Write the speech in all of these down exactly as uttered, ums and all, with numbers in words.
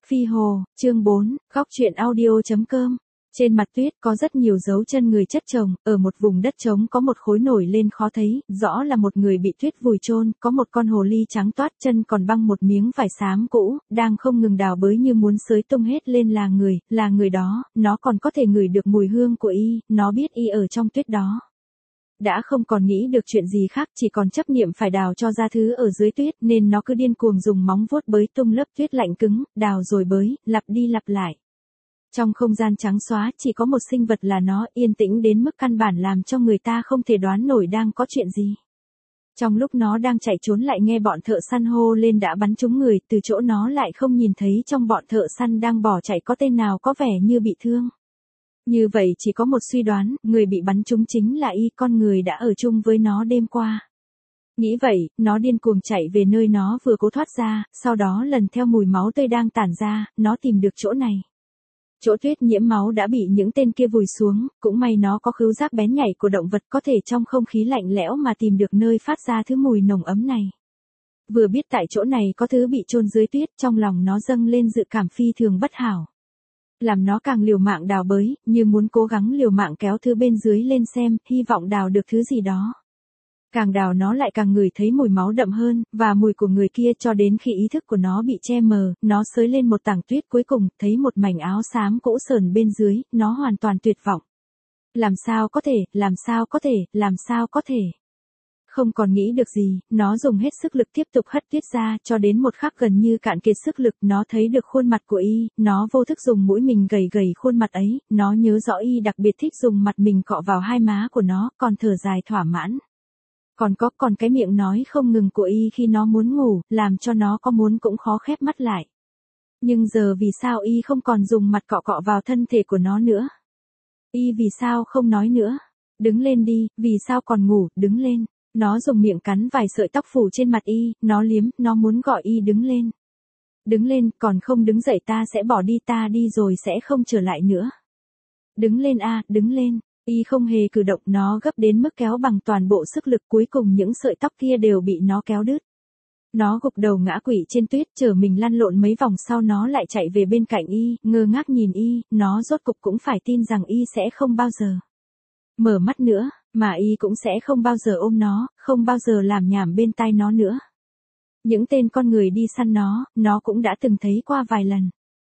Phi Hồ, chương bốn, góc truyện audio.com. Trên mặt tuyết có rất nhiều dấu chân người chất chồng, ở một vùng đất trống có một khối nổi lên khó thấy, rõ là một người bị tuyết vùi chôn, có một con hồ ly trắng toát chân còn băng một miếng vải xám cũ, đang không ngừng đào bới như muốn xới tung hết lên là người, là người đó, nó còn có thể ngửi được mùi hương của y, nó biết y ở trong tuyết đó. Đã không còn nghĩ được chuyện gì khác, chỉ còn chấp niệm phải đào cho ra thứ ở dưới tuyết, nên nó cứ điên cuồng dùng móng vuốt bới tung lớp tuyết lạnh cứng, đào rồi bới, lặp đi lặp lại. Trong không gian trắng xóa, chỉ có một sinh vật là nó, yên tĩnh đến mức căn bản làm cho người ta không thể đoán nổi đang có chuyện gì. Trong lúc nó đang chạy trốn lại nghe bọn thợ săn hô lên đã bắn trúng người, từ chỗ nó lại không nhìn thấy trong bọn thợ săn đang bỏ chạy có tên nào có vẻ như bị thương. Như vậy chỉ có một suy đoán, người bị bắn trúng chính là y, con người đã ở chung với nó đêm qua. Nghĩ vậy, nó điên cuồng chạy về nơi nó vừa cố thoát ra, sau đó lần theo mùi máu tươi đang tản ra, nó tìm được chỗ này. Chỗ tuyết nhiễm máu đã bị những tên kia vùi xuống, cũng may nó có khứu giác bén nhạy của động vật, có thể trong không khí lạnh lẽo mà tìm được nơi phát ra thứ mùi nồng ấm này. Vừa biết tại chỗ này có thứ bị chôn dưới tuyết, trong lòng nó dâng lên dự cảm phi thường bất hảo. Làm nó càng liều mạng đào bới, như muốn cố gắng liều mạng kéo thứ bên dưới lên xem, hy vọng đào được thứ gì đó. Càng đào nó lại càng ngửi thấy mùi máu đậm hơn, và mùi của người kia, cho đến khi ý thức của nó bị che mờ, nó xới lên một tảng tuyết cuối cùng, thấy một mảnh áo xám cũ sờn bên dưới, nó hoàn toàn tuyệt vọng. Làm sao có thể, làm sao có thể, làm sao có thể. Không còn nghĩ được gì, nó dùng hết sức lực tiếp tục hất tuyết ra, cho đến một khắc gần như cạn kiệt sức lực, nó thấy được khuôn mặt của y, nó vô thức dùng mũi mình gầy gầy khuôn mặt ấy, nó nhớ rõ y đặc biệt thích dùng mặt mình cọ vào hai má của nó, còn thở dài thỏa mãn. Còn có, còn cái miệng nói không ngừng của y khi nó muốn ngủ, làm cho nó có muốn cũng khó khép mắt lại. Nhưng giờ vì sao y không còn dùng mặt cọ cọ vào thân thể của nó nữa? Y vì sao không nói nữa? Đứng lên đi, vì sao còn ngủ, đứng lên. Nó dùng miệng cắn vài sợi tóc phủ trên mặt y, nó liếm, nó muốn gọi y đứng lên. Đứng lên, còn không đứng dậy ta sẽ bỏ đi, ta đi rồi sẽ không trở lại nữa. Đứng lên a, đứng lên. Y không hề cử động, nó gấp đến mức kéo bằng toàn bộ sức lực, cuối cùng những sợi tóc kia đều bị nó kéo đứt. Nó gục đầu ngã quỵ trên tuyết, chờ mình lăn lộn mấy vòng sau nó lại chạy về bên cạnh y, ngơ ngác nhìn y, nó rốt cục cũng phải tin rằng y sẽ không bao giờ mở mắt nữa, mà y cũng sẽ không bao giờ ôm nó, không bao giờ làm nhảm bên tai nó nữa. Những tên con người đi săn nó, nó cũng đã từng thấy qua vài lần.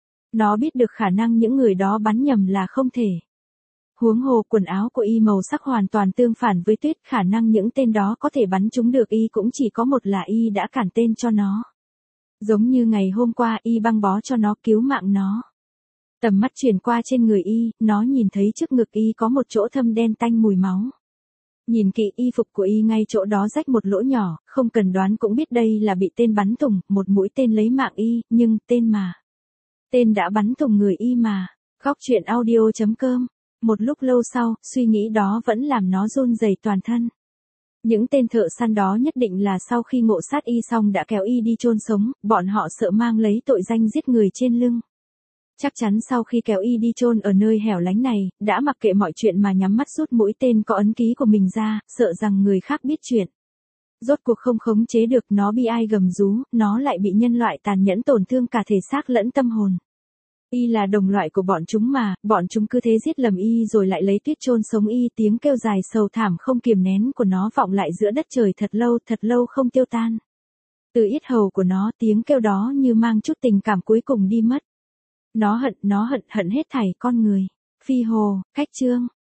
Nó biết được khả năng những người đó bắn nhầm là không thể. Huống hồ quần áo của y màu sắc hoàn toàn tương phản với tuyết, khả năng những tên đó có thể bắn trúng được y cũng chỉ có một là y đã cản tên cho nó. Giống như ngày hôm qua y băng bó cho nó, cứu mạng nó. Tầm mắt chuyển qua trên người y, nó nhìn thấy trước ngực y có một chỗ thâm đen tanh mùi máu. Nhìn kỹ y phục của y, ngay chỗ đó rách một lỗ nhỏ, không cần đoán cũng biết đây là bị tên bắn thủng, một mũi tên lấy mạng y, nhưng tên mà. Tên đã bắn thủng người y mà. Góc truyện audio.com. Một lúc lâu sau, suy nghĩ đó vẫn làm nó run rẩy toàn thân. Những tên thợ săn đó nhất định là sau khi ngộ sát y xong đã kéo y đi chôn sống, bọn họ sợ mang lấy tội danh giết người trên lưng. Chắc chắn sau khi kéo y đi chôn ở nơi hẻo lánh này, đã mặc kệ mọi chuyện mà nhắm mắt rút mũi tên có ấn ký của mình ra, sợ rằng người khác biết chuyện. Rốt cuộc không khống chế được, nó bi ai gầm rú, nó lại bị nhân loại tàn nhẫn tổn thương cả thể xác lẫn tâm hồn. Y là đồng loại của bọn chúng mà, bọn chúng cứ thế giết lầm y rồi lại lấy tuyết chôn sống y, tiếng kêu dài sầu thảm không kiềm nén của nó vọng lại giữa đất trời thật lâu, thật lâu không tiêu tan. Từ yết hầu của nó, tiếng kêu đó như mang chút tình cảm cuối cùng đi mất. Nó hận, nó hận, hận hết thảy con người. Phi Hồ, cách chương.